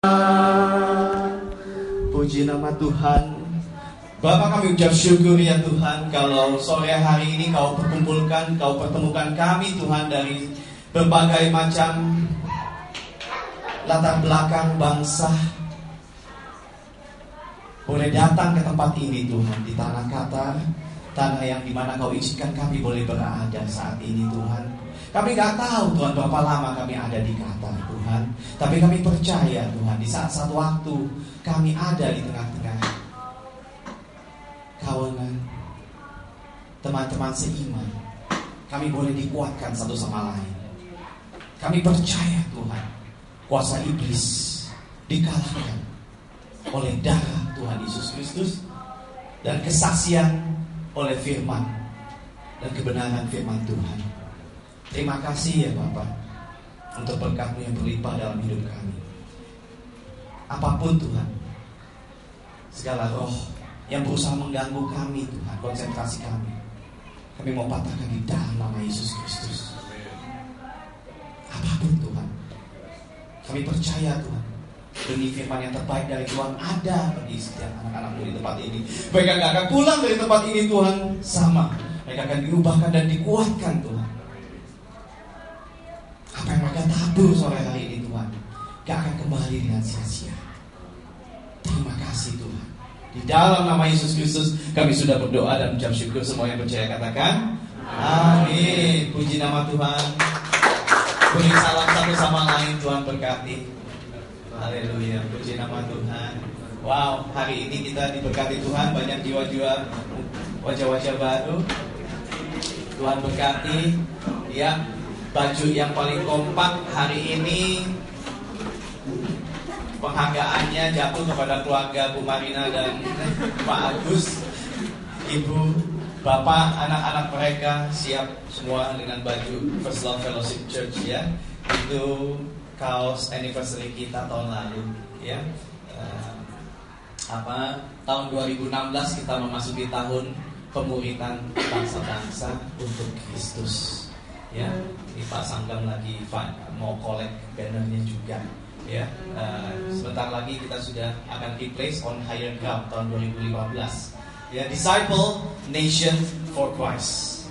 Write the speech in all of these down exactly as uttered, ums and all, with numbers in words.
Puji nama Tuhan. Bapa, kami ucap syukur ya Tuhan, kalau sore hari ini Kau perkumpulkan, Kau pertemukan kami Tuhan dari berbagai macam latar belakang bangsa, boleh datang ke tempat ini Tuhan, di tanah Qatar, tanah yang dimana Kau izinkan kami boleh berada saat ini Tuhan. Kami gak tahu Tuhan berapa lama kami ada di Qatar Tuhan, tapi kami percaya Tuhan, di saat-saat waktu kami ada di tengah-tengah kawanan teman-teman seiman, kami boleh dikuatkan satu sama lain. Kami percaya Tuhan, kuasa iblis dikalahkan oleh darah Tuhan Yesus Kristus dan kesaksian oleh firman dan kebenaran firman Tuhan. Terima kasih ya Bapak untuk berkat-Mu yang berlimpah dalam hidup kami. Apapun Tuhan, segala roh yang berusaha mengganggu kami Tuhan, konsentrasi kami, kami mau patahkan di dalam nama Yesus Kristus. Apapun Tuhan, kami percaya Tuhan, demi firman yang terbaik dari Tuhan ada bagi setiap anak-anak-Mu di tempat ini. Mereka gak akan pulang dari tempat ini Tuhan sama, mereka akan diubahkan dan dikuatkan Tuhan. Apa yang mereka tabur sore hari ini Tuhan gak akan kembali dengan sia-sia. Terima kasih Tuhan. Di dalam nama Yesus Kristus kami sudah berdoa dan mengucap syukur. Semua yang percaya katakan amin. Puji nama Tuhan. Beri salam satu sama lain, Tuhan berkati. Haleluya, puji nama Tuhan. Wow, hari ini kita diberkati Tuhan, banyak jiwa-jiwa, wajah-wajah baru. Tuhan berkati. Ya, baju yang paling kompak hari ini, penghargaannya jatuh kepada keluarga Bu Marina dan Pak Agus. Ibu, Bapak, anak-anak mereka siap semua dengan baju First Love Fellowship Church ya. Itu kaos anniversary kita tahun lalu ya. Uh, apa tahun dua ribu enam belas kita memasuki tahun pemuritan bangsa-bangsa untuk Kristus. Ya, ini Pak Sanggam lagi mau collect bannernya juga. Ya, uh, sebentar lagi kita sudah akan replace on higher ground tahun dua ribu lima belas. Ya, Disciple Nation for Christ.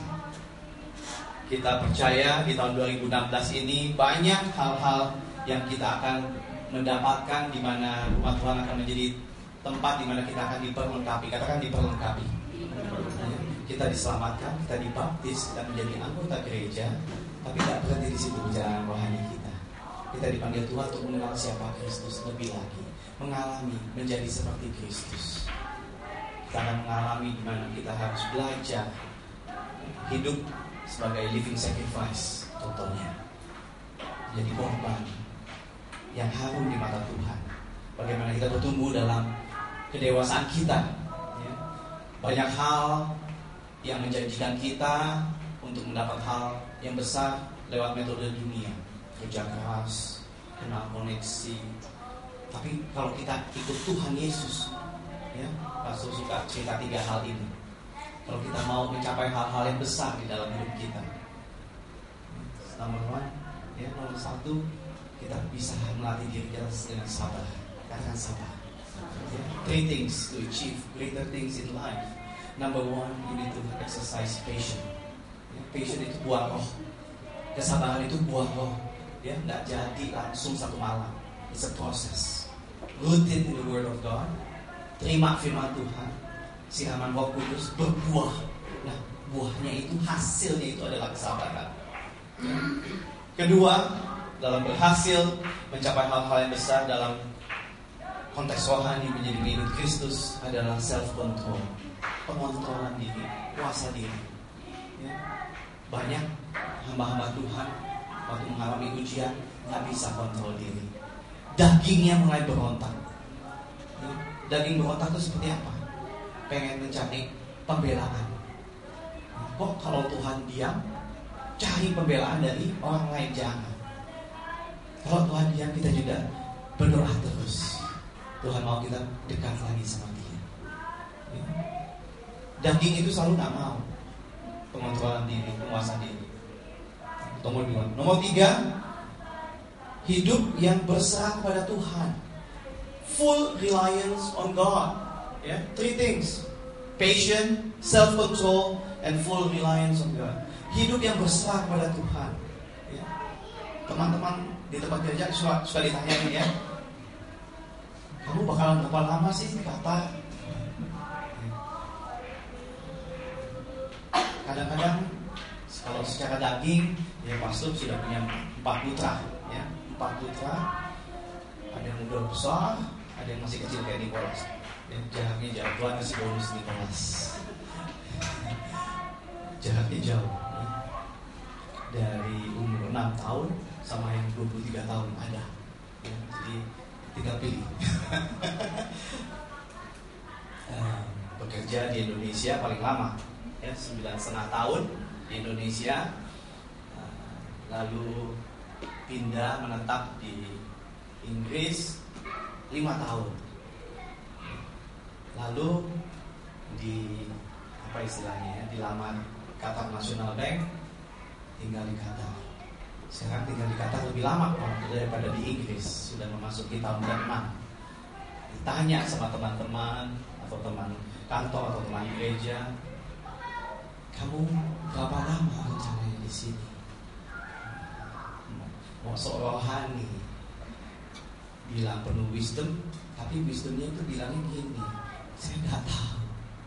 Kita percaya di tahun dua ribu enam belas ini banyak hal-hal yang kita akan mendapatkan, di mana umat Tuhan akan menjadi tempat di mana kita akan diperlengkapi. Katakan diperlengkapi. Ya, kita diselamatkan, kita dibaptis, kita menjadi anggota gereja, tapi tidak berhenti di situ perjalanan rohani kita. Kita dipanggil Tuhan untuk mengenal siapa Kristus lebih lagi, mengalami menjadi seperti Kristus. Kita akan mengalami di mana kita harus belajar hidup sebagai living sacrifice, contohnya jadi korban yang harum di mata Tuhan. Bagaimana kita bertumbuh dalam kedewasaan kita. Ya. Banyak hal yang menjanjikan kita untuk mendapat hal yang besar lewat metode dunia, kerja keras, kenal koneksi. Tapi kalau kita ikut Tuhan Yesus, ya, Pastor suka cerita tiga hal ini. Kalau kita mau mencapai hal-hal yang besar di dalam hidup kita, nomor one, ya, nomor satu, kita bisa melatih diri kita dengan sabar. Katakan sabar. Ya, three things to achieve greater things in life. Number one, you need to exercise patience. Ya, patience itu buah roh. Kesabaran itu buah roh. Ya, nggak jadi langsung satu malam. It's a process. Rooted in the Word of God. Terima firman Tuhan, siraman Roh Kudus, berbuah. Nah, buahnya itu, hasilnya itu adalah kesabaran. Kedua, dalam berhasil mencapai hal-hal yang besar dalam konteks rohani menjadi milik Kristus adalah self-control, pengontrolan diri, kuasa diri. Ya. Banyak hamba-hamba Tuhan waktu mengalami ujian nggak bisa kontrol diri, dagingnya mulai berontak. Ya. Daging berontak itu seperti apa? Pengen mencari pembelaan. Kok kalau Tuhan diam, cari pembelaan dari orang lain, jangan. Kalau Tuhan diam, kita juga berdoa terus. Tuhan mau kita dekat lagi sama Dia. Ya. Daging itu selalu gak mau pengontrolan diri, penguasaan diri. Nomor dua. Nomor tiga, hidup yang berserah kepada Tuhan. full reliance on God. Ya, three things: patient, self-control, and full reliance on God. Hidup yang berserah kepada Tuhan. Ya. Teman-teman di tempat kerja suka, suka ditanyain ya, kamu bakalan berapa lama sih di Qatar? Kadang-kadang kalau secara daging, ya pastor sudah punya empat putra, ya empat putra. Ada yang udah besar, ada yang masih kecil kayak Nicholas. Ya, jaraknya jauh, Tuhan kasih bonus Nicholas. Jaraknya jauh, ya. Dari umur enam tahun sama yang dua puluh tiga tahun ada. Ya, jadi tinggal pilih. uh, bekerja di Indonesia paling lama. Ya, sembilan setengah tahun di Indonesia, lalu pindah menetap di Inggris lima tahun, lalu di apa istilahnya ya, dilamar Qatar National Bank, tinggal di Qatar. Sekarang tinggal di Qatar lebih lama daripada di Inggris, sudah memasuki tahun keenam. Ditanya sama teman-teman atau teman kantor atau teman gereja, kamu berapa lama rencananya di sini? Mau seorang rohani, bilang penuh wisdom, tapi wisdomnya itu bilangnya gini, saya nggak tahu.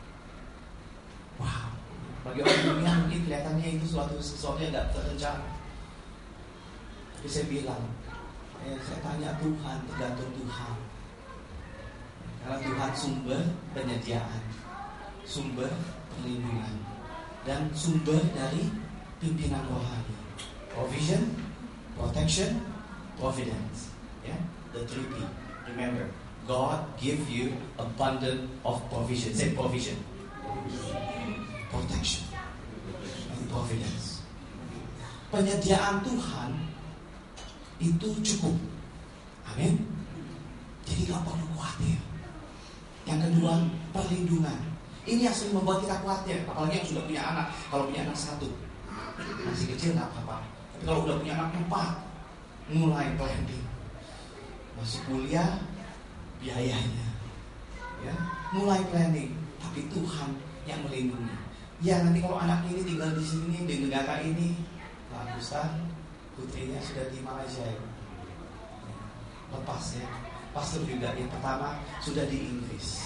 Wow, bagi orang dunia mungkin kelihatannya itu suatu sesuatu yang nggak terencana. Tapi saya bilang, eh, saya tanya Tuhan, tergantung Tuhan. Karena Tuhan sumber penyediaan, sumber perlindungan, dan sumber dari pimpinan rohani. Provision, protection, providence. Ya, yeah? The three P. Remember, God give you abundant of provision. Say provision, protection, and providence. Penyediaan Tuhan itu cukup. Amin. Jadi gak perlu khawatir. Yang kedua, perlindungan. Ini yang sering membuat kita khawatir, apalagi yang sudah punya anak. Kalau punya anak satu, masih kecil nggak apa-apa. Tapi kalau udah punya anak empat, mulai planning. Masuk kuliah, biayanya, ya, mulai planning. Tapi Tuhan yang melindungi. Ya nanti kalau anak ini tinggal di sini di negara ini, bagus kan? Putrinya sudah di Malaysia, ya. Lepas ya. Pastor juga yang pertama sudah di Inggris.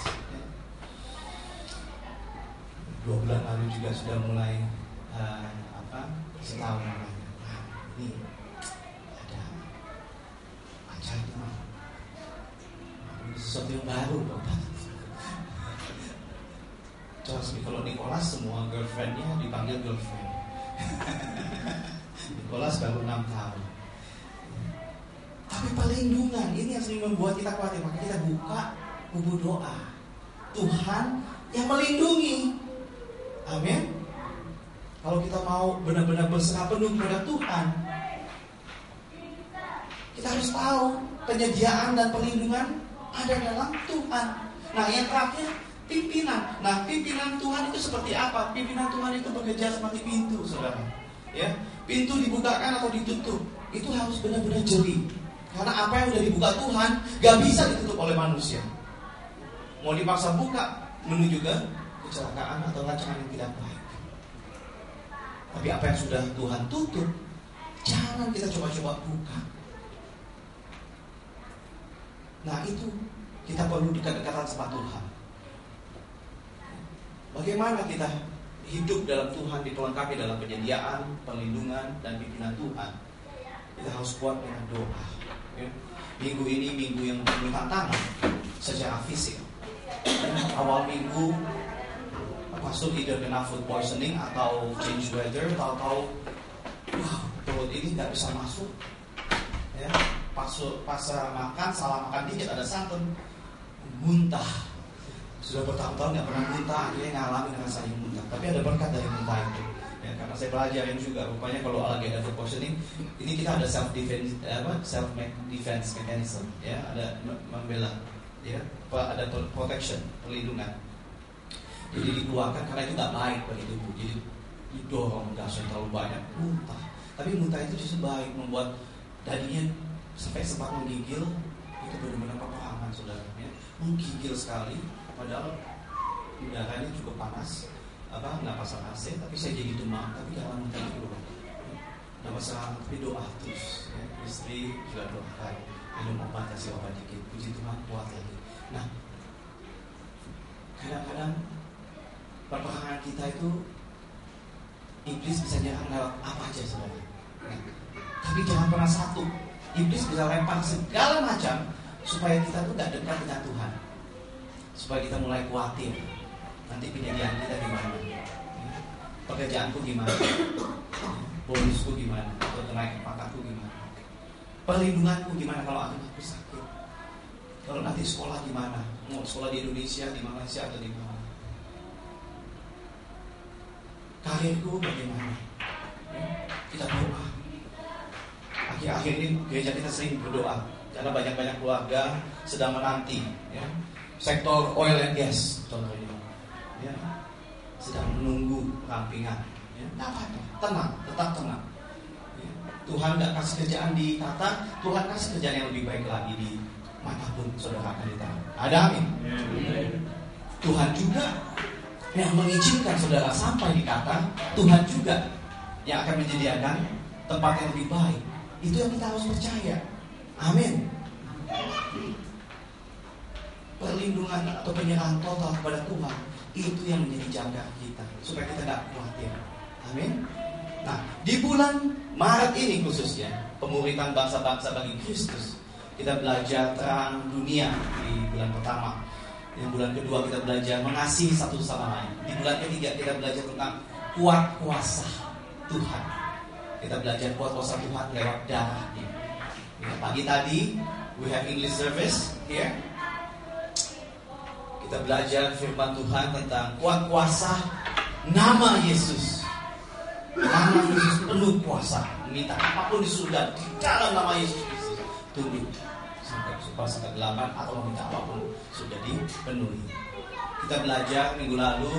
Dua bulan lalu juga sudah mulai uh, apa setahun namanya. Nah, ini ada pacarnya, ini sesuatu yang baru loh. Terus kalau Nicholas semua girlfriendnya dipanggil girlfriend. Nicholas baru enam tahun. Tapi perlindungan ini yang sering membuat kita khawatir. Maka kita buka buku doa. Tuhan yang melindungi. Amin. Kalau kita mau benar-benar berserah penuh kepada Tuhan, kita harus tahu penyediaan dan perlindungan ada dalam Tuhan. Nah yang terakhir, pimpinan. Nah pimpinan Tuhan itu seperti apa? Pimpinan Tuhan itu bekerja seperti pintu, saudara. Ya, pintu dibukakan atau ditutup itu harus benar-benar jeli. Karena apa yang sudah dibuka Tuhan gak bisa ditutup oleh manusia. Mau dipaksa buka, menuju ke kecelakaan atau rancangan yang tidak baik. Tapi apa yang sudah Tuhan tutup, jangan kita coba-coba buka. Nah itu kita perlu dekat-dekatan sama Tuhan. Bagaimana kita hidup dalam Tuhan, dipelengkapi dalam penyediaan, perlindungan, dan pimpinan Tuhan. Kita harus kuat dengan doa. Ya. Minggu ini minggu yang penuh tantangan secara fisik. Ya, awal minggu pastor either kena food poisoning atau change weather, tahu-tahu wow, perut ini nggak bisa masuk. Ya, pas pas makan salah makan dikit ada santan, muntah. Sudah bertahun-tahun nggak pernah muntah, akhirnya ngalamin rasanya muntah. Tapi ada berkat dari muntah itu. Ya, karena saya pelajarin juga, rupanya kalau lagi ada food poisoning, ini kita ada self defense, apa self defense mechanism, ya, ada membela, ya, ada protection, perlindungan. Jadi dikeluarkan karena itu nggak baik bagi tubuh, jadi didorong gas yang terlalu banyak, muntah. Tapi muntah itu justru baik, membuat dagingnya sampai sempat menggigil, itu benar-benar peperangan, saudara. Ya. menggigil sekali, padahal udaranya cukup panas, apa nggak pasang A C, tapi saya jadi demam, tapi jangan minta dulu, nggak pasang, tapi doa terus. Ya. Istri juga doakan, minum obat, kasih obat dikit, puji Tuhan kuat lagi. Nah, kadang-kadang perperangan kita itu iblis bisa nyerang lewat apa aja sebenarnya. Nah, tapi jangan pernah satu, iblis bisa lempar segala macam supaya kita tuh gak dekat dengan Tuhan, supaya kita mulai khawatir nanti penyediaan kita gimana, pekerjaanku gimana, bonusku gimana, atau kenaikan pangkatku gimana, perlindunganku gimana kalau aku sakit, kalau nanti sekolah gimana, mau sekolah di Indonesia, di Malaysia atau di mana, karirku bagaimana. Kita doa. Akhir-akhir ini gereja kita sering berdoa karena banyak-banyak keluarga sedang menanti, ya. Sektor oil and gas contohnya, ya, sedang menunggu rampingan, ya. Nggak apa-apa, tenang, tetap tenang, ya. Tuhan nggak kasih kerjaan di Qatar, Tuhan kasih kerjaan yang lebih baik lagi di manapun saudara akan ditaruh. Ada amin. Tuhan juga yang mengizinkan saudara sampai di Qatar, Tuhan juga yang akan menyediakan tempat yang lebih baik. Itu yang kita harus percaya. Amin. Perlindungan atau penyerahan total kepada Tuhan, itu yang menjadi jaga kita supaya kita tidak khawatir. Amin. Nah, di bulan Maret ini khususnya, pemuritan bangsa-bangsa bagi Kristus, kita belajar terang dunia di bulan pertama. Yang bulan kedua kita belajar mengasihi satu sama lain. Di bulan ketiga kita belajar tentang kuat kuasa Tuhan. Kita belajar kuat kuasa Tuhan lewat darahnya. Ya, pagi tadi we have English service here. Kita belajar firman Tuhan tentang kuat kuasa nama Yesus. Nama Yesus penuh kuasa. Minta apapun di surga di dalam nama Yesus Kristus. Tunggu sampai pasal ke-delapan atau meminta apapun sudah dipenuhi. Kita belajar minggu lalu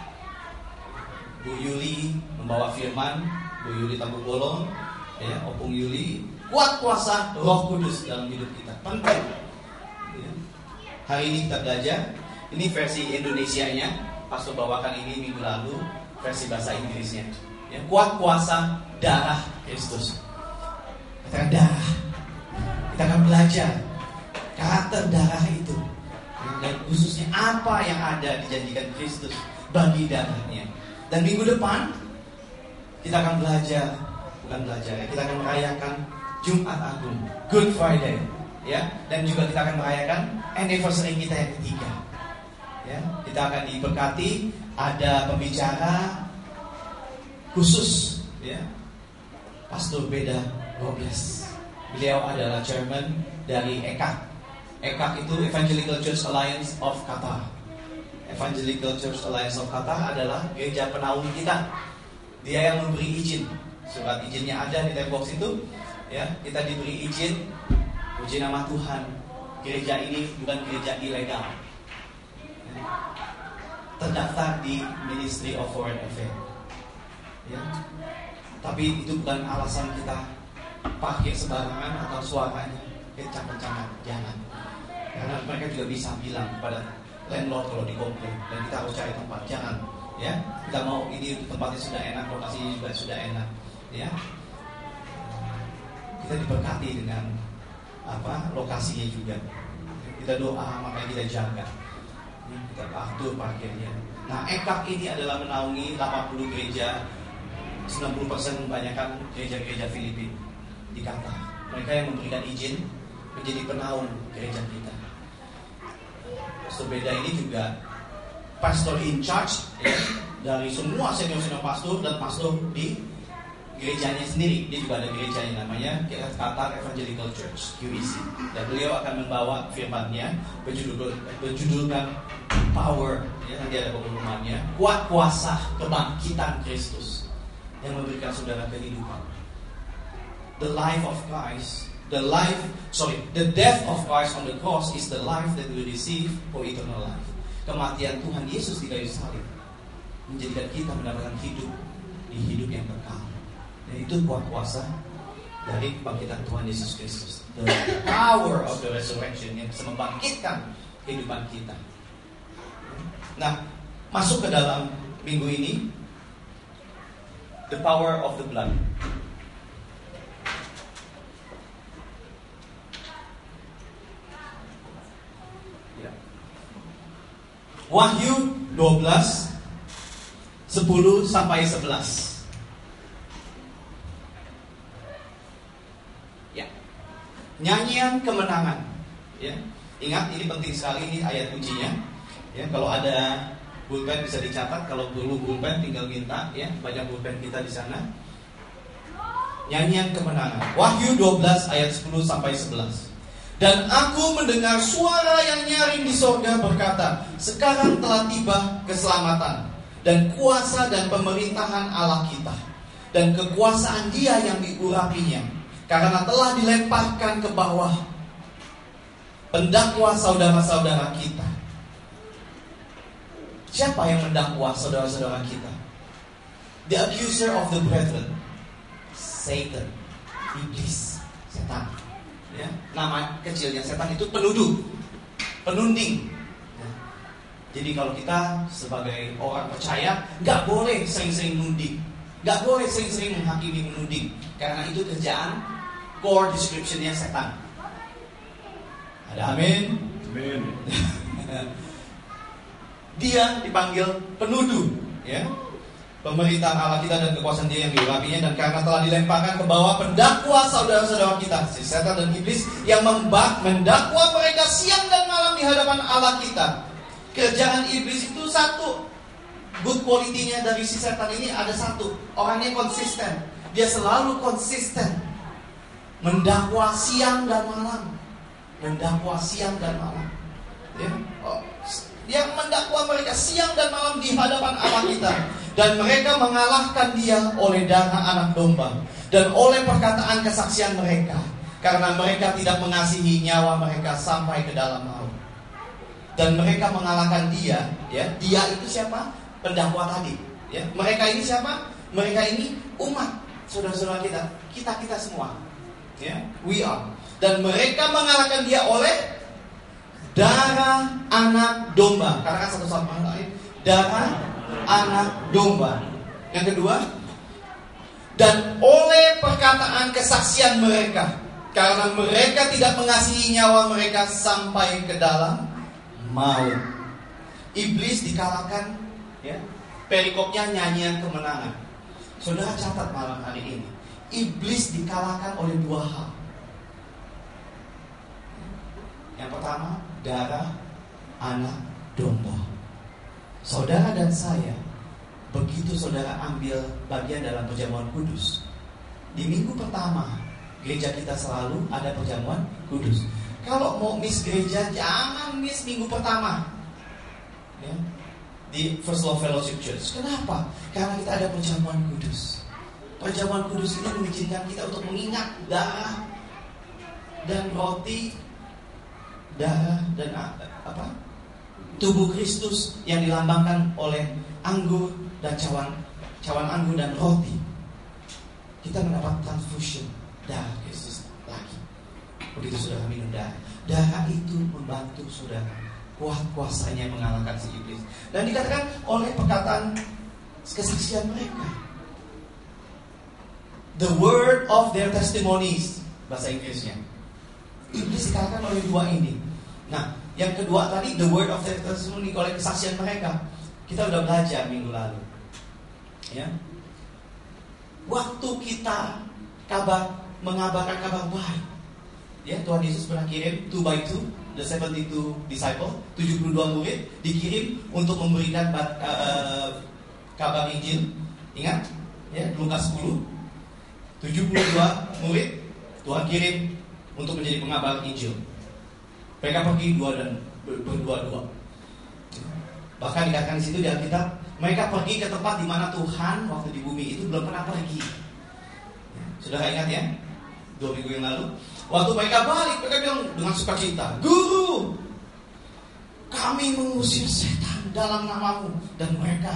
Bu Yuli membawa firman, Bu Yuli Tambu Bolong, ya, Opung Yuli, kuat kuasa Roh Kudus dalam hidup kita. Penting. Ya. Hari ini kita belajar, ini versi Indonesianya, Pastor bawakan ini minggu lalu, versi bahasa Inggrisnya. Ya, kuat kuasa darah Kristus. Kata darah. Kita akan belajar karakter darah itu, dan khususnya apa yang ada dijanjikan Kristus bagi darahnya. Dan minggu depan kita akan belajar, bukan belajar ya, kita akan merayakan Jumat Agung, Good Friday, ya, dan juga kita akan merayakan anniversary kita yang ketiga. Ya, kita akan diberkati, ada pembicara khusus, ya, Pastor Beda Robles. Beliau adalah chairman dari E K A. E K A itu Evangelical Church Alliance of Qatar. Evangelical Church Alliance of Qatar adalah gereja penaung kita. Dia yang memberi izin. Surat izinnya ada di tembok situ. Ya, kita diberi izin. Puji nama Tuhan. Gereja ini bukan gereja ilegal. Ya. Terdaftar di Ministry of Foreign Affairs. Ya. Tapi itu bukan alasan kita pakai sembarangan atau suaranya kencang-kencangan, jangan. Karena mereka juga bisa bilang kepada landlord kalau dikomplain, dan kita harus cari tempat, jangan. Ya, kita mau ini tempatnya sudah enak, lokasinya juga sudah enak. Ya, kita diberkati dengan apa lokasinya juga. Kita doa, makanya kita jaga. Kita atur parkirnya. Nah, E K A ini adalah menaungi delapan puluh gereja, sembilan puluh persen kebanyakan gereja-gereja Filipina di Qatar. Mereka yang memberikan izin menjadi penaung gereja kita. Pastor Beda ini juga pastor in charge, ya, dari semua senior-senior pastor dan pastor di gerejanya sendiri. Dia juga ada gerejanya namanya Qatar Evangelical Church Q E C. Dan beliau akan membawa firman-Nya berjudul berjudulkan Power, ya, nanti ada pengumumannya, kuat kuasa kebangkitan Kristus yang memberikan saudara kehidupan. The life of Christ, the life, sorry, the death of Christ on the cross is the life that we receive for eternal life. Kematian Tuhan Yesus di kayu salib menjadikan kita mendapatkan hidup di hidup yang kekal. Dan itu kuat kuasa dari kebangkitan Tuhan Yesus Kristus. The power of the resurrection yang bisa membangkitkan kehidupan kita. Nah, masuk ke dalam minggu ini, the power of the blood. Ya. Wahyu dua belas sepuluh sampai sebelas. Ya. Nyanyian kemenangan. Ya. Ingat, ini penting sekali, ini ayat kuncinya. Ya, kalau ada pulpen bisa dicatat, kalau perlu pulpen tinggal minta, ya, banyak pulpen kita di sana. Nyanyian kemenangan. Wahyu dua belas ayat sepuluh sampai sebelas. Dan aku mendengar suara yang nyaring di sorga berkata, sekarang telah tiba keselamatan dan kuasa dan pemerintahan Allah kita, dan kekuasaan Dia yang diurapinya, karena telah dilemparkan ke bawah pendakwa saudara-saudara kita. Siapa yang mendakwa saudara-saudara kita? The accuser of the brethren, Satan, iblis, setan. Ya, nama kecilnya setan itu penuduh, penunding. Ya. Jadi kalau kita sebagai orang percaya, nggak boleh sering-sering nunding, nggak boleh sering-sering menghakimi, menunding, karena itu kerjaan core descriptionnya setan. Ada amin? Amin. Dia dipanggil penuduh, ya. Pemerintahan Allah kita dan kekuasaan Dia yang diurapinya, dan karena telah dilemparkan ke bawah pendakwa saudara-saudara kita, si setan dan iblis, yang membak, mendakwa mereka siang dan malam di hadapan Allah kita. Kerjaan iblis itu satu. Good quality-nya dari si setan ini ada satu. Orangnya konsisten. Dia selalu konsisten mendakwa siang dan malam. Mendakwa siang dan malam, ya. Oh, dia mendakwa mereka siang dan malam di hadapan Allah kita, dan mereka mengalahkan Dia oleh darah anak domba dan oleh perkataan kesaksian mereka, karena mereka tidak mengasihi nyawa mereka sampai ke dalam maut. Dan mereka mengalahkan Dia, ya. Dia itu siapa? Pendakwa tadi, ya. Mereka ini siapa? Mereka ini umat, saudara-saudara kita, kita kita semua, ya. We are. Dan mereka mengalahkan Dia oleh darah anak domba. Katakan satu sama lain, darah anak domba. Yang kedua, dan oleh perkataan kesaksian mereka, karena mereka tidak mengasihi nyawa mereka sampai ke dalam maut. Iblis dikalahkan, ya. Perikopnya nyanyian kemenangan. Saudara catat malam hari ini, iblis dikalahkan oleh dua hal. Yang pertama, darah anak domba. Saudara dan saya, begitu saudara ambil bagian dalam perjamuan kudus, di minggu pertama gereja kita selalu ada perjamuan kudus. Kalau mau miss gereja, jangan miss minggu pertama, ya, di First Love Fellowship Church. Kenapa? Karena kita ada perjamuan kudus. Perjamuan kudus ini mengizinkan kita untuk mengingat darah dan roti, darah dan apa? Tubuh Kristus yang dilambangkan oleh anggur dan cawan cawan anggur dan roti. Kita mendapat transfusion darah Kristus lagi. Begitu saudara minum darah, darah itu membantu saudara kuat kuasanya mengalahkan si iblis. Dan dikatakan oleh perkataan kesaksian mereka, the word of their testimonies, bahasa Inggrisnya. Iblis dikalahkan oleh dua ini. Nah, yang kedua tadi, the word of their testimony, oleh kesaksian mereka. Kita udah belajar minggu lalu, ya. Waktu kita kabar mengabarkan kabar baik, ya, Tuhan Yesus pernah kirim two by two, the seventy-two disciple, tujuh puluh dua murid dikirim untuk memberikan uh, kabar Injil. Ingat, ya, Lukas sepuluh, tujuh puluh dua murid Tuhan kirim untuk menjadi pengabar Injil. Mereka pergi dua dan berdua-dua. Bahkan dikatakan di situ di Alkitab, mereka pergi ke tempat di mana Tuhan waktu di bumi itu belum pernah pergi. Saudara ingat, ya? Dua minggu yang lalu, waktu mereka balik, mereka bilang dengan sukacita, Guru, kami mengusir setan dalam namamu, dan mereka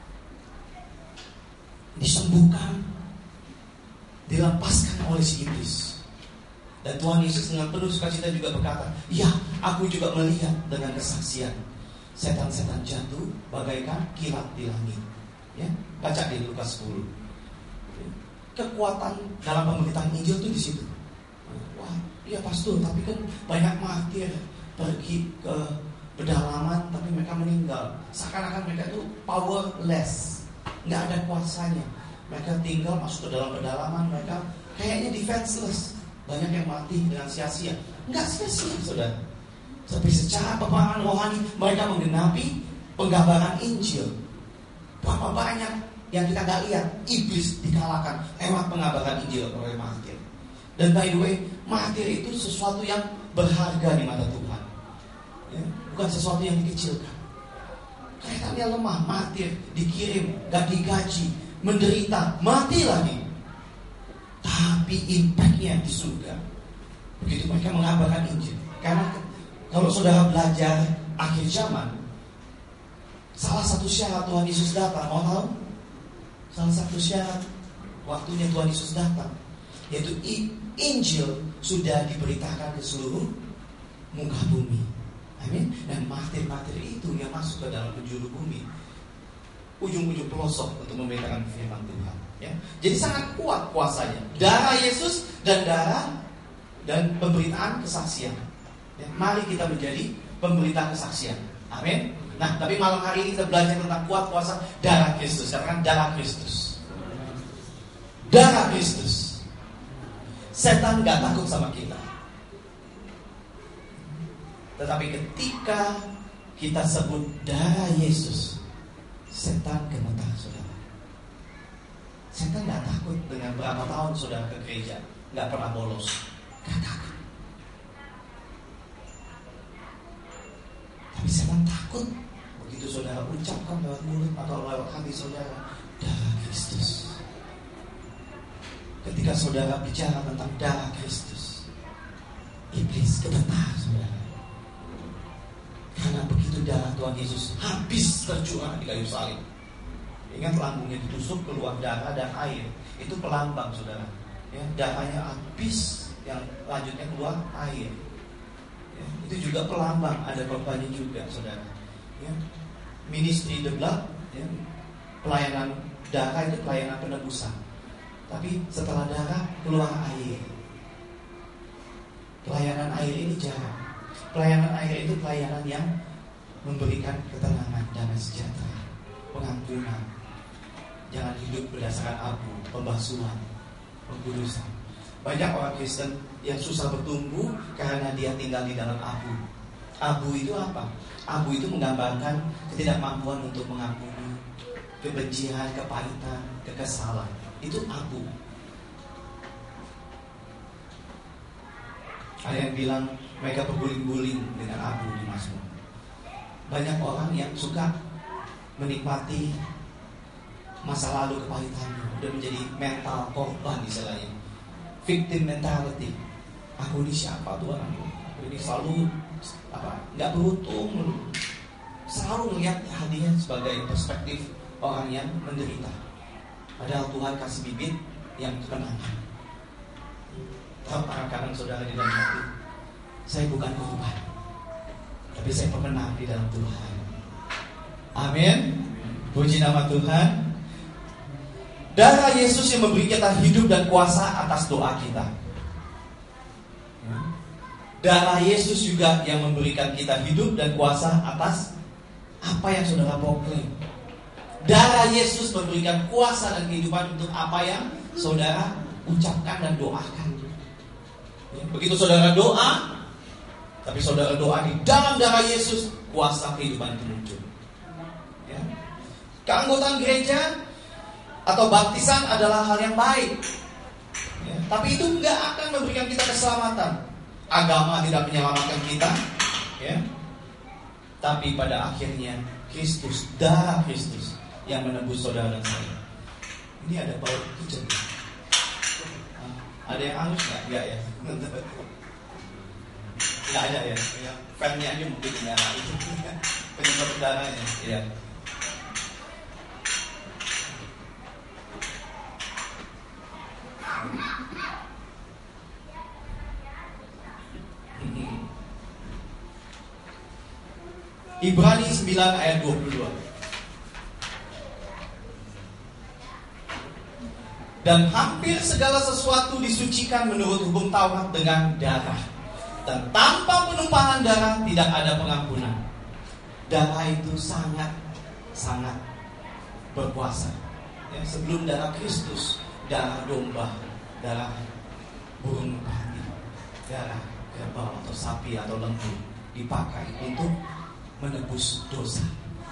disembuhkan, dilepaskan oleh si iblis. Dan Tuhan Yesus dengan penuh sukacita juga berkata, ya, Aku juga melihat dengan kesaksian setan-setan jatuh bagaikan kilat di langit. Ya, baca di Lukas sepuluh. Kekuatan dalam pemberitaan Injil itu di situ. Wah, iya pastor, tapi kan banyak martir pergi ke pedalaman tapi mereka meninggal. Seakan-akan mereka itu powerless, nggak ada kuasanya. Mereka tinggal masuk ke dalam pedalaman, mereka kayaknya defenseless. Banyak yang mati dengan sia-sia. Nggak sia-sia, saudara. Tapi secara peperangan rohani mereka menggenapi penggambaran Injil. Berapa banyak yang kita nggak lihat, iblis dikalahkan lewat penggambaran Injil oleh martir. Dan by the way, martir itu sesuatu yang berharga di mata Tuhan, ya, bukan sesuatu yang dikecilkan. Kelihatannya lemah, martir dikirim, gak digaji, menderita, mati lagi. Tapi impactnya di surga. Begitu mereka mengabarkan Injil. Karena kalau saudara belajar akhir zaman, salah satu syarat Tuhan Yesus datang, mau tahu? Salah satu syarat waktunya Tuhan Yesus datang, yaitu Injil sudah diberitakan ke seluruh muka bumi. Amin. Dan martir-martir itu yang masuk ke dalam penjuru bumi, ujung-ujung pelosok untuk memberitakan firman Tuhan. Ya. Jadi sangat kuat kuasanya. Darah Yesus dan darah dan pemberitaan kesaksian. Ya. Mari kita menjadi pemberitaan kesaksian. Amin. Nah, tapi malam hari ini kita belajar tentang kuat kuasa darah Kristus. Katakan darah Kristus. Darah Kristus. Setan gak takut sama kita. Tetapi ketika kita sebut darah Yesus, setan gemetar, saudara. Setan gak takut dengan berapa tahun saudara ke gereja, gak pernah bolos. Gak takut. Tapi setan takut begitu saudara ucapkan lewat mulut atau lewat hati saudara darah Kristus. Ketika saudara bicara tentang darah Kristus, iblis gemetar, saudara. Karena begitu darah Tuhan Yesus habis tercurah di kayu salib. Ingat, lambungnya ditusuk, keluar darah dan air. Itu pelambang, saudara. Ya, darahnya habis, yang lanjutnya keluar air. Ya, itu juga pelambang, ada korbannya juga, saudara. Ya, ministry the blood, ya, pelayanan darah itu pelayanan penebusan. Tapi setelah darah keluar air. Pelayanan air ini jarang. Pelayanan air itu pelayanan yang memberikan ketenangan, damai sejahtera, pengampunan. Jangan hidup berdasarkan abu, pembasuhan, pengkudusan. Banyak orang Kristen yang susah bertumbuh karena dia tinggal di dalam abu. Abu itu apa? Abu itu menggambarkan ketidakmampuan untuk mengampuni, kebencian, kepahitan, kekesalan. Itu abu. Ada yang bilang mereka berguling-guling dengan abu di Mazmur. Banyak orang yang suka menikmati masa lalu kepahitannya, udah menjadi mental korban istilahnya, victim mentality. Aku ini siapa Tuhan? Aku ini selalu apa? Nggak beruntung. Selalu melihat hadiah sebagai perspektif orang yang menderita. Padahal Tuhan kasih bibit yang kemenangan. Tahu kadang-kadang saudara di dalam hati, saya bukan korban, tapi saya pemenang di dalam Tuhan. Amin. Puji nama Tuhan. Darah Yesus yang memberi kita hidup dan kuasa atas doa kita. Darah Yesus juga yang memberikan kita hidup dan kuasa atas apa yang saudara proklaim. Darah Yesus memberikan kuasa dan kehidupan untuk apa yang saudara ucapkan dan doakan. Begitu saudara doa, tapi saudara doa di dalam darah Yesus, kuasa kehidupan itu muncul. Ya. Keanggotaan gereja atau baptisan adalah hal yang baik, ya. Tapi itu nggak akan memberikan kita keselamatan. Agama tidak menyelamatkan kita, ya. Tapi pada akhirnya Kristus, darah Kristus yang menebus saudara dan saya. Ini ada bau kicau. Ada yang halus nggak? Nggak ya? Nggak ada ya? Fan-nya aja mungkin nggak ada itu. Penyebab udaranya, ya. Ibrani sembilan ayat dua puluh dua. Dan hampir segala sesuatu disucikan menurut hukum Taurat dengan darah. Dan tanpa penumpahan darah tidak ada pengampunan. Darah itu sangat sangat berkuasa. Ya, sebelum darah Kristus, darah domba, darah burung merpati, darah kerbau atau sapi atau lembu dipakai untuk menebus dosa.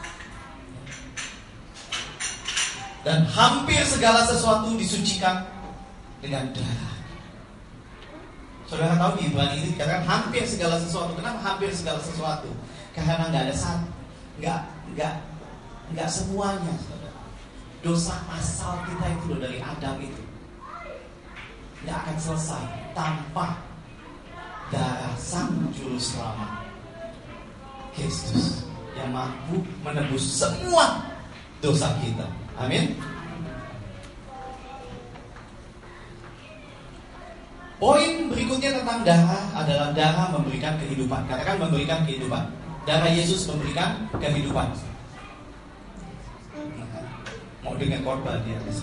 Dan hampir segala sesuatu disucikan dengan darah. Saudara tahu di Ibrani ini dikatakan hampir segala sesuatu. Kenapa hampir segala sesuatu? Karena nggak ada satu, nggak nggak nggak semuanya. Saudara. Dosa asal kita itu loh, dari Adam itu nggak akan selesai tanpa darah Sang Juru Selamat Kristus yang mampu menebus semua dosa kita. Amin. Poin berikutnya tentang darah adalah darah memberikan kehidupan. Katakan memberikan kehidupan. Darah Yesus memberikan kehidupan. Mau dengar korban di atas.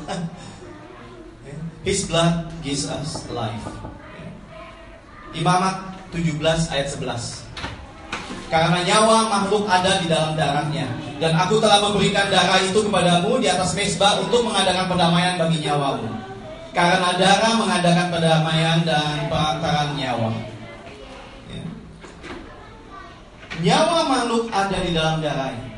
His blood gives us life. Imamat tujuh belas ayat sebelas. Karena nyawa makhluk ada di dalam darahnya, dan aku telah memberikan darah itu kepadamu di atas mezbah untuk mengadakan perdamaian bagi nyawamu. Karena darah mengadakan perdamaian dan perantaraan nyawa. Ya. Nyawa makhluk ada di dalam darahnya.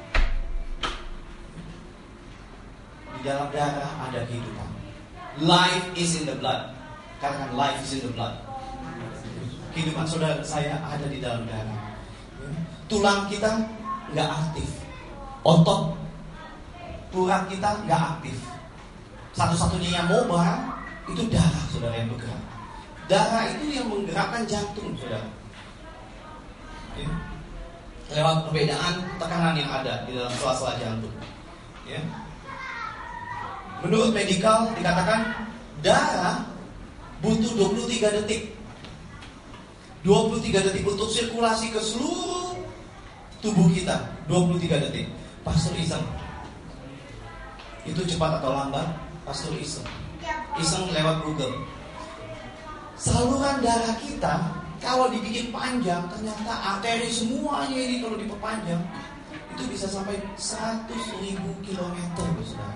Di dalam darah ada kehidupan. Life is in the blood. Katakan life is in the blood. Kehidupan saudara saya ada di dalam darah. Tulang kita nggak aktif, otot tulang kita nggak aktif. Satu-satunya yang mobile itu darah, saudara, yang bergerak. Darah itu yang menggerakkan jantung, saudara. Ya. Lewat perbedaan tekanan yang ada di dalam sela-sela jantung. Ya. Menurut medikal dikatakan darah butuh dua puluh tiga detik. dua puluh tiga detik untuk sirkulasi ke seluruh tubuh kita. dua puluh tiga detik. Pastor iseng, itu cepat atau lambat? Pastor iseng Iseng lewat Google. Saluran darah kita kalau dibikin panjang, ternyata arteri semuanya ini kalau diperpanjang itu bisa sampai seratus ribu kilometer, saudara.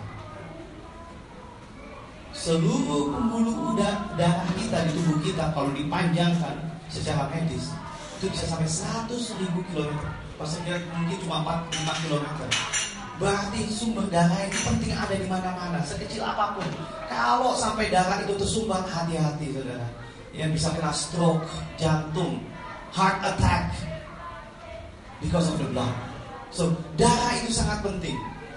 Seluruh pembuluh darah kita di tubuh kita kalau dipanjangkan secara medis itu bisa sampai seratus ribu kilometer. Pasal kira mungkin cuma empat lima kilometer. Berarti sumber darah itu penting ada di mana-mana, sekecil apapun. Kalau sampai darah itu tersumbat, hati-hati, saudara. Yang bisa kena stroke, jantung, heart attack, because of the blood. So darah itu sangat penting.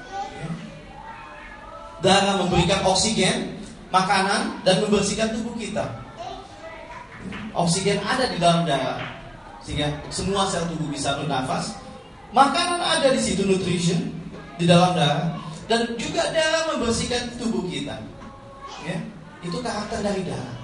Darah memberikan oksigen, makanan, dan membersihkan tubuh kita. Oksigen ada di dalam darah sehingga semua sel tubuh bisa bernafas. Makanan ada di situ, nutrition di dalam darah, dan juga darah membersihkan tubuh kita. Ya, itu karakter dari darah.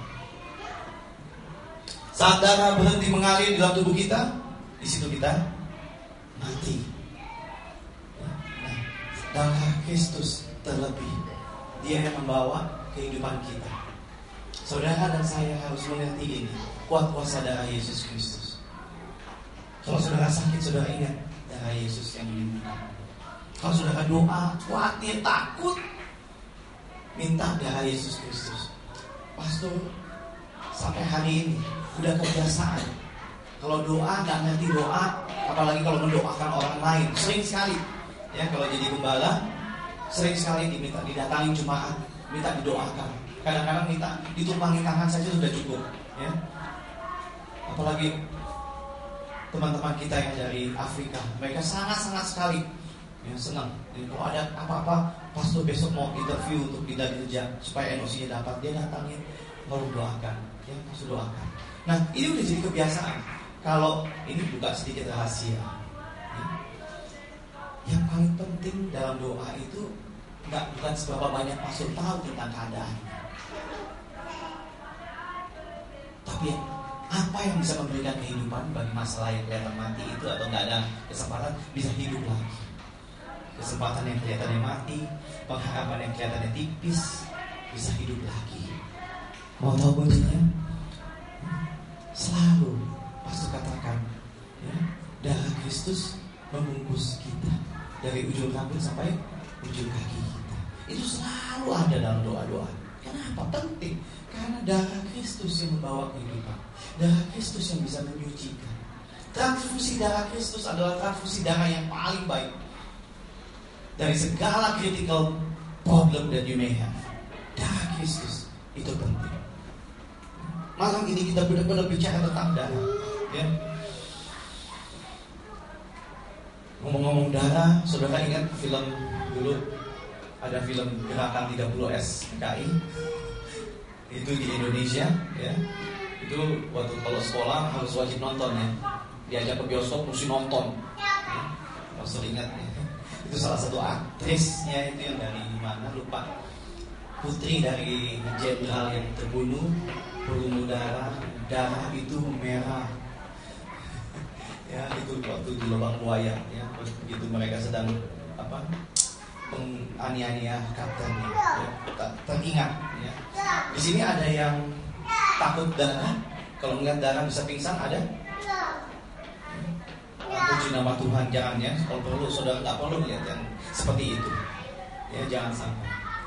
Saat darah berhenti mengalir di dalam tubuh kita, di situ kita mati. Nah, darah Kristus terlebih, Dia yang membawa kehidupan kita. Saudara dan saya harus mengerti ini, kuat kuasa darah Yesus Kristus. Kalau saudara sakit, saudara ingat darah Yesus yang menyembuhkan. Kalau saudara doa, khawatir, takut, minta darah Yesus Kristus. Pastor, sampai hari ini udah kebiasaan. Kalau doa nggak ngerti doa, apalagi kalau mendoakan orang lain, sering sekali. Ya, kalau jadi gembala, sering sekali diminta didatangi jemaat, minta didoakan. Kadang-kadang minta ditumpangi tangan saja sudah cukup. Ya, apalagi teman-teman kita yang dari Afrika, mereka sangat-sangat sekali ya, senang. Jadi kalau ada apa-apa, pastor besok mau interview untuk tidak kerja supaya N O C-nya dapat, dia datangin, baru doakan, ya, pastor doakan. Nah, ini udah jadi kebiasaan. Kalau ini buka sedikit rahasia, ya. Yang paling penting dalam doa itu nggak bukan seberapa banyak pastor tahu tentang keadaan, tapi Apa yang bisa memberikan kehidupan bagi masalah yang kelihatan mati itu atau nggak ada kesempatan bisa hidup lagi. Kesempatan yang kelihatannya mati, pengharapan yang kelihatannya tipis bisa hidup lagi. Mau tahu kuncinya? Selalu pastor katakan, ya, darah Kristus membungkus kita dari ujung rambut sampai ujung kaki kita. Itu selalu ada dalam doa-doa. Kenapa? Penting. Karena darah Kristus yang membawa kehidupan. Darah Kristus yang bisa menyucikan. Transfusi darah Kristus adalah transfusi darah yang paling baik dari segala critical problem that you may have. Darah Kristus itu penting. Malam ini kita benar-benar bicara tentang darah, ya. Ngomong-ngomong darah, saudara ingat film dulu ada film Gerakan tiga puluh S K I itu di Indonesia, ya. Itu waktu kalau sekolah harus wajib nonton, ya. Diajak ke bioskop mesti nonton, ya. Pastor ingat, ya. Itu salah satu aktrisnya itu yang dari mana lupa, putri dari jenderal yang terbunuh, peluru darah, darah itu merah. Ya, itu waktu di lubang buaya, ya. Begitu mereka sedang apa? Menganiaya kapten, ya. Teringat, ya. Di sini ada yang takut darah. Kalau melihat darah bisa pingsan, ada? Puji nama Tuhan, jangan, ya. Kalau perlu, saudara nggak perlu lihat yang seperti itu, ya, jangan sampai.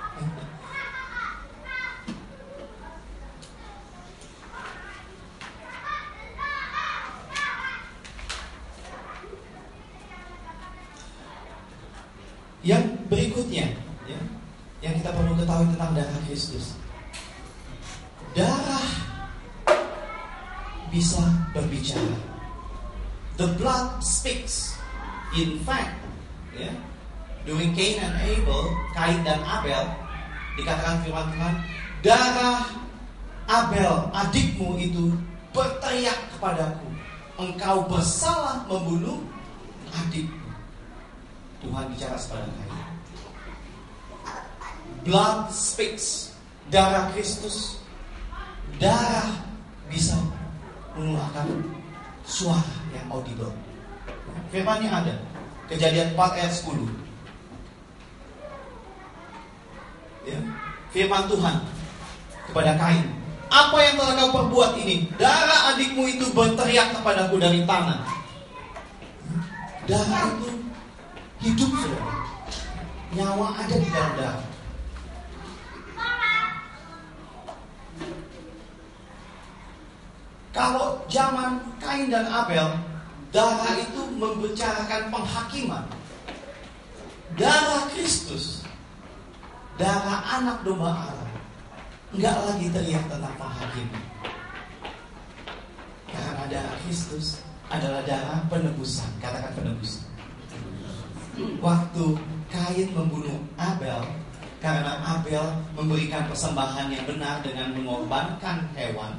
Yang berikutnya, ya, yang kita perlu ketahui tentang darah Kristus. Darah bisa berbicara. The blood speaks. In fact, ya, during Cain and Abel, Kain dan Abel, dikatakan firman Tuhan, darah Abel adikmu itu berteriak kepadaku, engkau bersalah membunuh adikmu. Tuhan bicara kepada Kain. Blood speaks. Darah Kristus, darah bisa mengeluarkan suara yang audible. Firman-Nya ada. Kejadian empat ayat sepuluh. Ya. Firman Tuhan kepada Kain, apa yang telah kau perbuat ini? Darah adikmu itu berteriak kepadaku dari tanah. Darah itu hidup, saudara. Nyawa ada di dalam darah. Kalau zaman Kain dan Abel, darah itu membicarakan penghakiman. Darah Kristus, darah anak domba Allah, enggak lagi teriak tentang penghakiman. Karena darah Kristus adalah darah penebusan. Katakan penebusan. Waktu Kain membunuh Abel, karena Abel memberikan persembahan yang benar dengan mengorbankan hewan,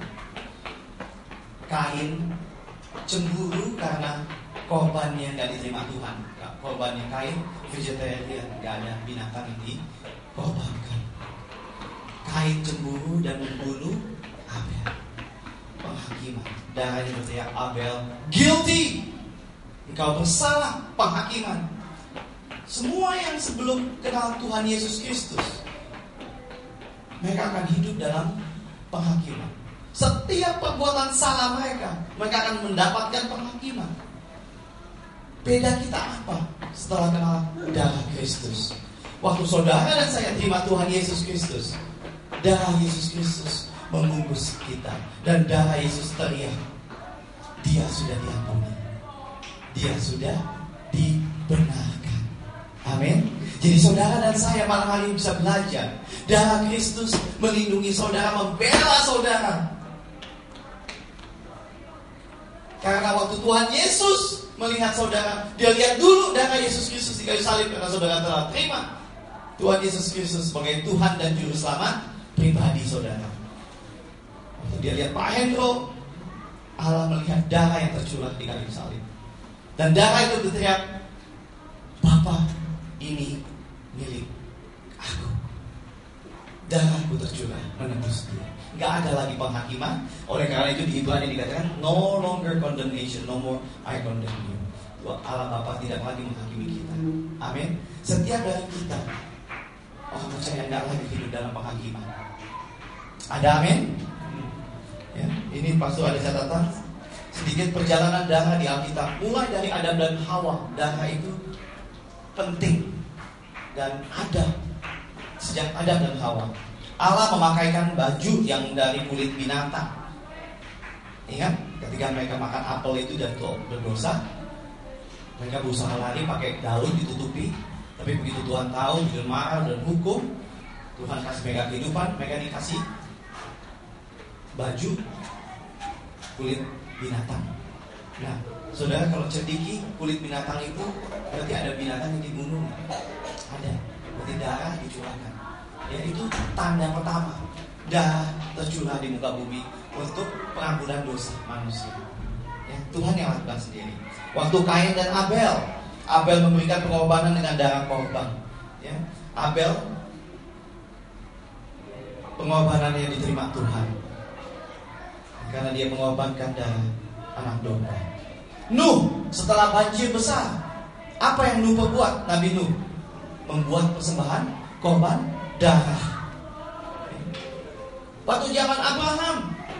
Kain cemburu karena korbannya nggak diterima Tuhan. Korbannya Kain vegetarian, nggak ada binatang yang dikorbankan. Kain cemburu dan membunuh Abel. Penghakiman. Darahnya berteriak, Abel guilty, engkau bersalah. Penghakiman. Semua yang sebelum kenal Tuhan Yesus Kristus, mereka akan hidup dalam penghakiman. Setiap perbuatan salah mereka, mereka akan mendapatkan penghakiman. Beda kita apa setelah kenal darah Kristus? Waktu saudara dan saya terima Tuhan Yesus Kristus, darah Yesus Kristus membungkus kita. Dan darah Yesus teriak, dia sudah diampuni, dia sudah dibenarkan. Amin. Jadi saudara dan saya malam hari ini bisa belajar, darah Kristus melindungi saudara, membela saudara. Karena waktu Tuhan Yesus melihat saudara, dia lihat dulu darah Yesus Kristus di kayu salib, karena saudara telah terima Tuhan Yesus Kristus sebagai Tuhan dan Juru Selamat pribadi saudara. Waktu dia lihat Pak Hendro, Allah melihat darah yang tercurah di kayu salib. Dan darah itu berteriak, Bapa, ini milik aku. darahku tercurah menebus dia. Gak ada lagi penghakiman. Oleh karena itu di Ibrani dikatakan no longer condemnation, no more I condemn you. Allah Bapa tidak lagi menghakimi kita. Amin. Setiap dari kita orang percaya gak lagi hidup dalam penghakiman. Ada amin? Ya, ini pastor ada catatan sedikit perjalanan darah di Alkitab. Mulai dari Adam dan Hawa, darah itu penting dan ada sejak Adam dan Hawa. Allah memakaikan baju yang dari kulit binatang. Ingat ketika mereka makan apel itu dan berdosa, mereka berusaha lari pakai daun ditutupi. Tapi begitu Tuhan tahu, Tuhan marah dan hukum, Tuhan kasih mereka kehidupan, mereka dikasih baju kulit binatang. Nah, saudara kalau cerdiki kulit binatang itu berarti ada binatang yang dibunuh. Ada, berarti darah dicurahkan. Ya, itu tanda pertama darah tercurah di muka bumi untuk pengampunan dosa manusia. Ya, Tuhan yang lakukan sendiri. Waktu Kain dan Abel, Abel memberikan pengorbanan dengan darah korban. Ya, Abel pengorbanannya diterima Tuhan karena dia mengorbankan darah anak domba. Nuh setelah banjir besar, apa yang Nuh perbuat? Nabi Nuh membuat persembahan korban darah. Waktu zaman Abraham,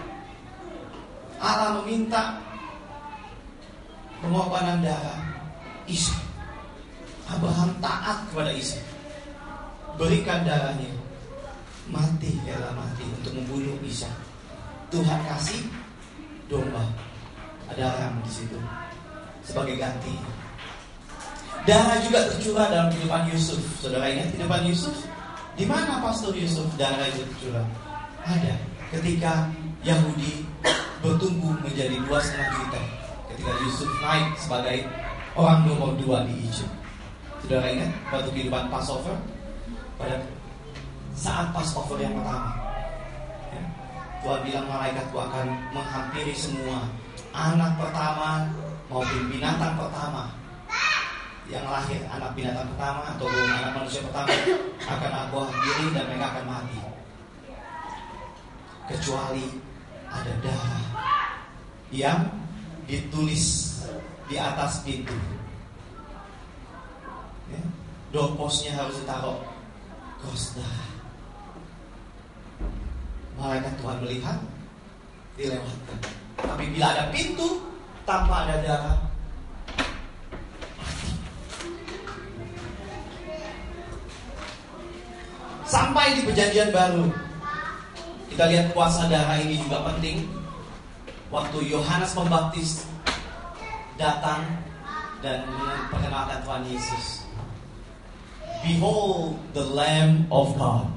Allah meminta pengorbanan darah Ishak. Abraham taat kepada Ishak, berikan darahnya, mati rela mati untuk membunuh Ishak. Tuhan kasih domba, ada ram di situ sebagai ganti. Darah juga tercurah dalam kehidupan Yusuf. Saudara ingat kehidupan Yusuf? Di mana pastor Yusuf darah itu tercurah? Ada ketika Yahudi bertumbuh menjadi dua setengah juta. Ketika Yusuf naik sebagai orang nomor dua di Egypt. Saudara ingat waktu kehidupan Passover? Pada saat Passover yang pertama, ya, Tuhan bilang malaikatku akan menghampiri semua anak pertama maupun binatang pertama yang lahir, anak binatang pertama atau anak manusia pertama akan aku hampiri dan mereka akan mati, kecuali ada darah yang ditulis di atas pintu. Ya, doorpostnya harus ditaruh kos darah. Malaikat Tuhan melihat, dilewatkan. Tapi bila ada pintu tanpa ada darah, sampai di perjanjian baru, kita lihat kuasa darah ini juga penting. Waktu Yohanes Pembaptis datang dan memperkenalkan Tuhan Yesus, behold the Lamb of God,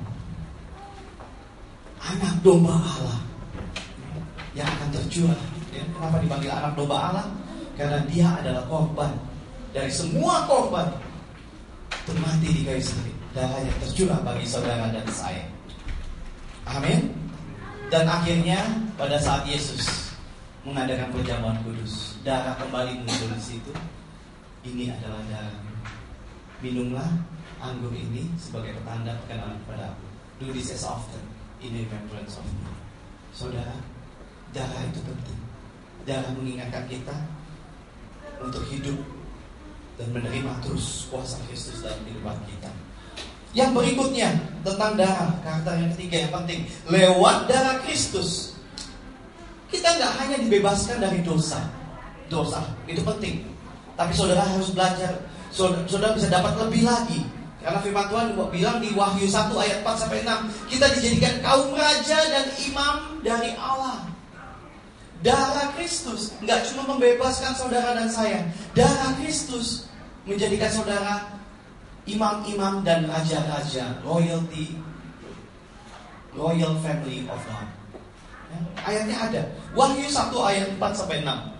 anak domba Allah yang akan tercurah. Ya, kenapa dipanggil anak domba Allah? Karena dia adalah korban dari semua korban termati di kayu salib. Darahnya tercurah bagi saudara dan saya. Amin. Dan akhirnya pada saat Yesus mengadakan perjamuan kudus, darah kembali muncul di situ. Ini adalah darah. Minumlah anggur ini sebagai petanda perkenalan kepada aku. Do this as often in remembrance of me. Saudara, darah itu penting. Darah mengingatkan kita untuk hidup dan menerima terus kuasa Kristus dalam kehidupan kita. Yang berikutnya tentang darah, karakter yang ketiga yang penting, lewat darah Kristus kita nggak hanya dibebaskan dari dosa, dosa itu penting, tapi saudara harus belajar, saudara, saudara bisa dapat lebih lagi. Karena firman Tuhan bilang di Wahyu satu ayat empat sampai enam, kita dijadikan kaum raja dan imam dari Allah. Darah Kristus nggak cuma membebaskan saudara dan saya, darah Kristus menjadikan saudara imam-imam dan raja-raja, royalty, royal family of God. Ya, ayatnya ada, Wahyu satu ayat empat sampai enam.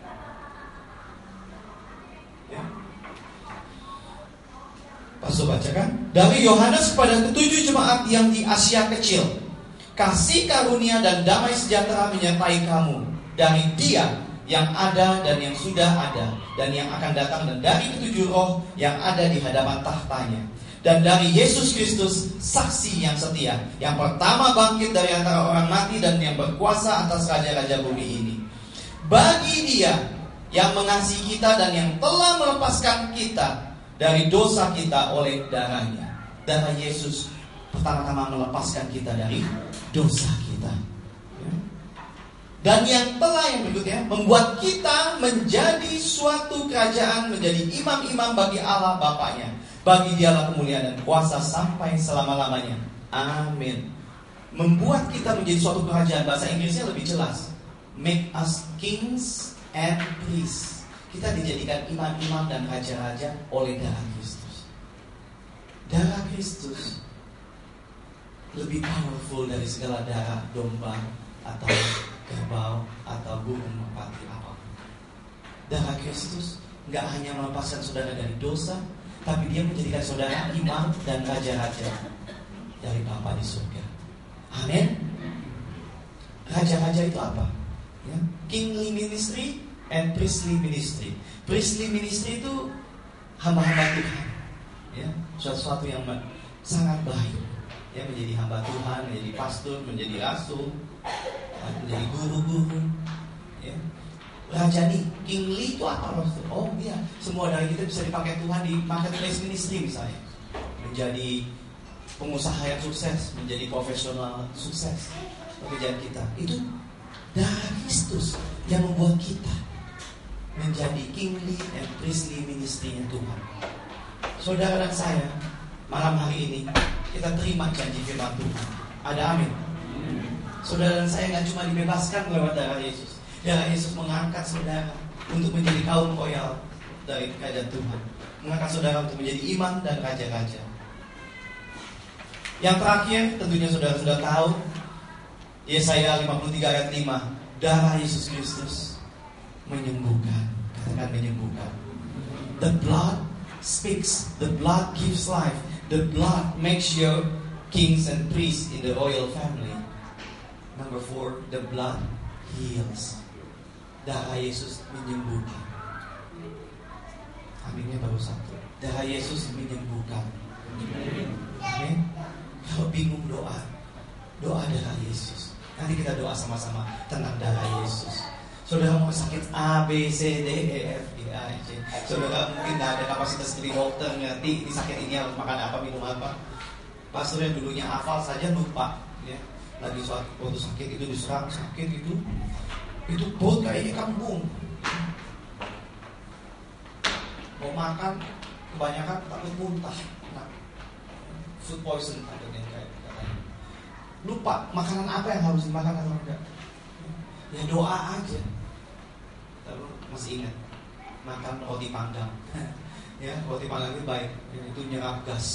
Ya. Pastor bacakan. Dari Yohanes kepada ketujuh jemaat yang di Asia Kecil, kasih karunia dan damai sejahtera menyertai kamu dari Dia yang ada dan yang sudah ada dan yang akan datang, dan dari ketujuh roh yang ada di hadapan tahtanya, Dan dari Yesus Kristus, saksi yang setia, yang pertama bangkit dari antara orang mati dan yang berkuasa atas raja-raja bumi ini. Bagi Dia yang mengasihi kita dan yang telah melepaskan kita dari dosa kita oleh darahnya. Darah Yesus pertama-tama melepaskan kita dari dosa kita. Dan yang telah yang berikutnya membuat kita menjadi suatu kerajaan, menjadi imam-imam bagi Allah Bapaknya. Bagi Dialah kemuliaan dan kuasa sampai selama-lamanya. Amin. Membuat kita menjadi suatu kerajaan, bahasa Inggrisnya lebih jelas. Make us kings and priests. Kita dijadikan imam-imam dan raja-raja oleh darah Kristus. Darah Kristus lebih powerful dari segala darah domba atau kerbau atau burung merpati apapun. Darah Kristus gak hanya melepaskan saudara dari dosa, tapi Dia menjadikan saudara imam dan raja-raja dari Bapa di surga. Amin. Raja-raja itu apa? Ya. Kingly ministry and priestly ministry. Priestly ministry itu hamba-hamba Tuhan, ya, sesuatu yang sangat baik, ya, menjadi hamba Tuhan, menjadi pastor, menjadi rasul, menjadi guru-guru, ya. Rajani, kingly itu apa? Oh iya, semua dari kita bisa dipakai Tuhan di marketplace ministry misalnya. Menjadi pengusaha yang sukses, menjadi profesional sukses. Pekerjaan kita itu darah Kristus yang membuat kita menjadi kingly and priestly ministry-nya Tuhan. Saudara dan saya, malam hari ini kita terima janji firman Tuhan. Ada amin. Saudara dan saya gak cuma dibebaskan lewat darah Yesus. Darah Yesus mengangkat saudara untuk menjadi kaum royal dari kerajaan Tuhan. Mengangkat saudara untuk menjadi imam dan raja-raja. Yang terakhir, tentunya saudara sudah tahu, Yesaya lima puluh tiga ayat lima. Darah Yesus Kristus menyembuhkan. Katakan menyembuhkan. The blood speaks. The blood gives life. The blood makes you kings and priests in the royal family. Number four, the blood heals. Darah Yesus menyembuhkan. Aminnya baru satu. Darah Yesus menyembuhkan. Amin. Kalau bingung doa, doa darah Yesus. Nanti kita doa sama-sama tentang darah Yesus. Saudara mau sakit A, B, C, D, E, F, G, A, C. Saudara mungkin tidak ada kapasitas dari dokter ngerti ini sakit ini harus makan apa, minum apa. Pastor yang dulunya hafal saja lupa, ya. Lagi suatu waktu sakit itu diserang sakit itu, itu perut kayaknya kembung. Mau makan kebanyakan takut muntah, nah, food poison ada yang kayak katanya. Lupa makanan apa yang harus dimakan atau enggak. Ya doa aja. Lalu masih ingat makan roti panggang. Ya, roti panggang itu baik, itu nyerap gas.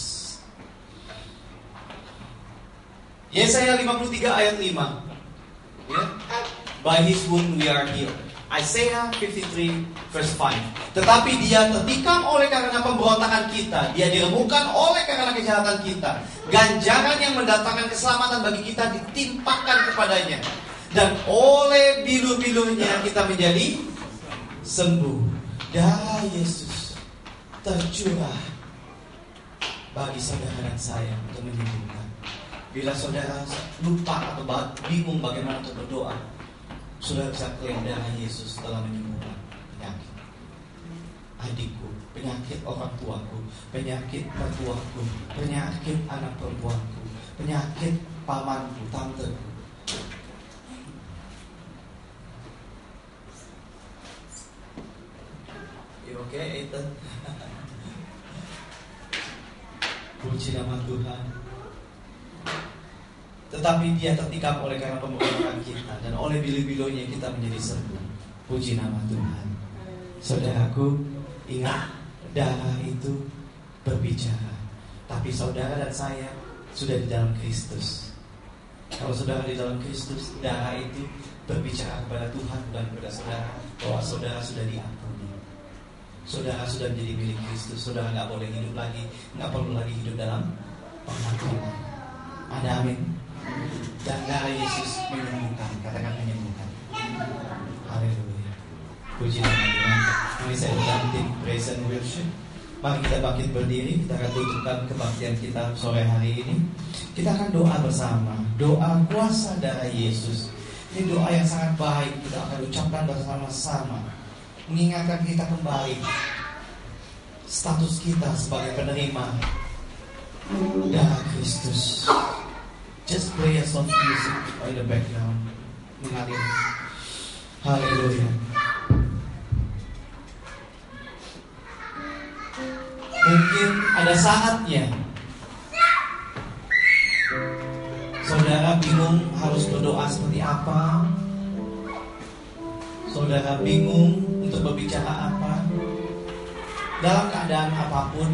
Yesaya lima puluh tiga ayat lima. Ya. By His wound we are healed. Isaiah fifty-three verse five. Tetapi Dia tertikam oleh karena pemberontakan kita, Dia diremukkan oleh karena kejahatan kita. Ganjaran yang mendatangkan keselamatan bagi kita ditimpakan kepadanya, dan oleh bilu-bilunya kita menjadi sembuh. Darah Yesus tercurah bagi saudara dan saya untuk menyembuhkan. Bila saudara lupa atau bingung bagaimana untuk berdoa, saudara bisa klaim darah Yesus telah menyembuhkan penyakit adikku, penyakit orang tuaku, penyakit mertuaku, penyakit anak perempuanku, penyakit pamanku, tanteku. You okay, Ethan? Puji nama Tuhan. Tetapi Dia tertikam oleh karena pemberontakan kita, dan oleh bilu-bilunya kita menjadi sembuh. Puji nama Tuhan. Saudaraku, ingat, darah itu berbicara. Tapi saudara dan saya sudah di dalam Kristus. Kalau saudara di dalam Kristus, darah itu berbicara kepada Tuhan dan kepada saudara bahwa saudara sudah diampuni. Saudara sudah menjadi milik Kristus. Saudara nggak boleh hidup lagi, nggak perlu lagi hidup dalam pengakuan. Ada amin. Dan darah Yesus menyembuhkan. Katakan menyembuhkan. Haleluya. Puji nama Tuhan. Mari saya undang tim praise and worship Mari kita bangkit berdiri, kita akan tunjukkan kebaktian kita sore hari ini. Kita akan doa bersama, doa kuasa darah Yesus. Ini doa yang sangat baik, kita akan ucapkan bersama-sama, mengingatkan kita kembali status kita sebagai penerima darah Kristus. Just play a soft music in the background, mengalir. Haleluya. Mungkin ada saatnya saudara bingung harus berdoa seperti apa. Saudara bingung untuk berbicara apa. Dalam keadaan apapun,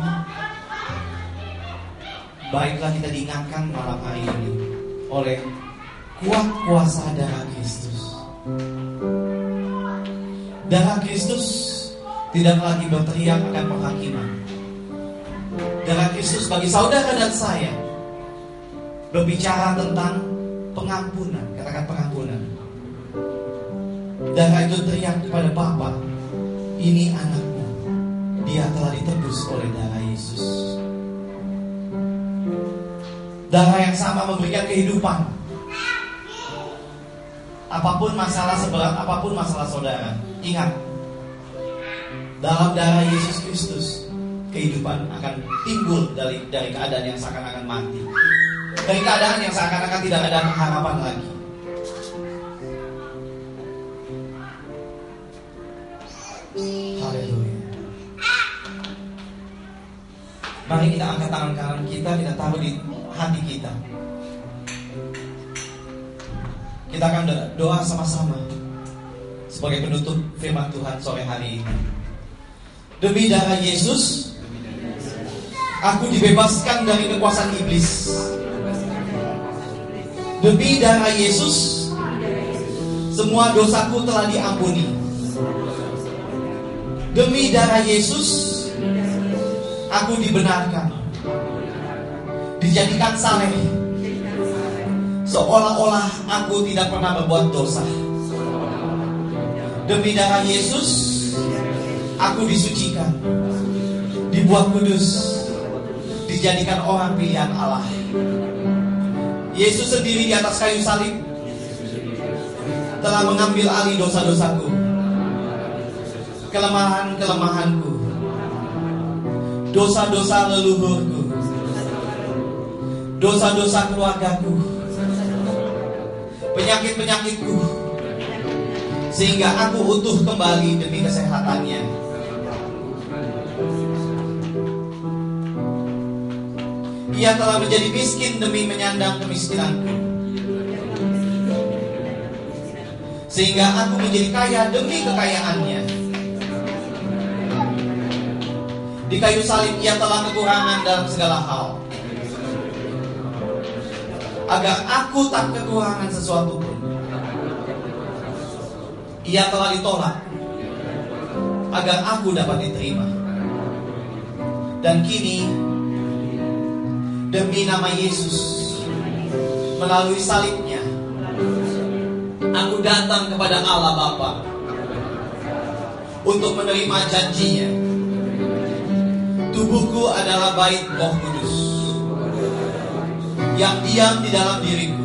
baiklah kita diingatkan malam hari ini oleh kuat kuasa darah Kristus. Darah Kristus tidak lagi berteriak akan penghakiman. Darah Kristus bagi saudara dan saya berbicara tentang pengampunan. Katakan pengampunan. Darah itu teriak kepada Bapa, ini anakmu, dia telah ditebus oleh darah Yesus. Darah yang sama memberikan kehidupan. Apapun masalah, seberat apapun masalah saudara, ingat, dalam darah Yesus Kristus kehidupan akan timbul dari dari keadaan yang seakan-akan mati, dari keadaan yang seakan-akan tidak ada harapan lagi. Haleluya. Mari kita angkat tangan kanan kita, kita taruh di hati kita. Kita akan doa sama-sama sebagai penutup firman Tuhan sore hari ini. Demi darah Yesus, aku dibebaskan dari kekuasaan iblis. Demi darah Yesus, semua dosaku telah diampuni. Demi darah Yesus, aku dibenarkan, dijadikan saleh, seolah-olah aku tidak pernah berbuat dosa. Demi darah Yesus, aku disucikan, dibuat kudus, dijadikan orang pilihan Allah. Yesus sendiri di atas kayu salib telah mengambil alih dosa-dosaku, kelemahan-kelemahanku, dosa-dosa leluhurku, dosa-dosa keluargaku, penyakit-penyakitku, sehingga aku utuh kembali demi kesehatannya. Ia telah menjadi miskin demi menyandang kemiskinanku, sehingga aku menjadi kaya demi kekayaannya. Di kayu salib ia telah kekurangan dalam segala hal, agar aku tak kekurangan sesuatu pun. Ia telah ditolak, agar aku dapat diterima. Dan kini, demi nama Yesus, melalui salibnya, aku datang kepada Allah Bapa untuk menerima janjinya. Tubuhku adalah bait Roh Kudus yang diam di dalam diriku.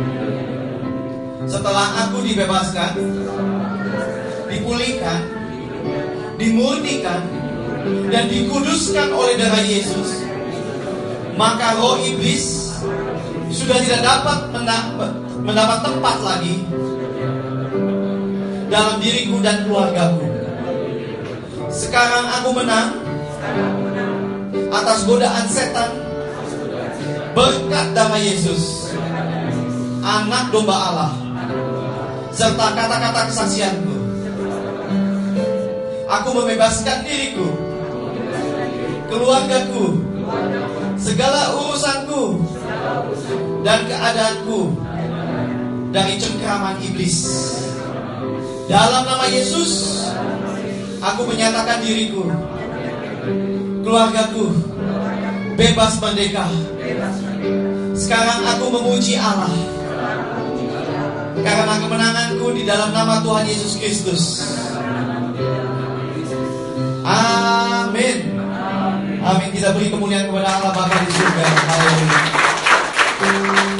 Setelah aku dibebaskan, dipulihkan, dimurnikan, dan dikuduskan oleh darah Yesus, maka roh iblis sudah tidak dapat mendapat tempat lagi dalam diriku dan keluargaku. Sekarang aku menang atas godaan setan berkat darah Yesus, anak domba Allah, serta kata-kata kesaksianku. Aku membebaskan diriku, keluargaku, segala urusanku, dan keadaanku dari cengkraman iblis. Dalam nama Yesus, aku menyatakan diriku, keluargaku bebas merdeka. Sekarang aku memuji Allah karena kemenanganku di dalam nama Tuhan Yesus Kristus. Amin. kita beri kemuliaan kepada Allah Bapa di surga. Haleluya.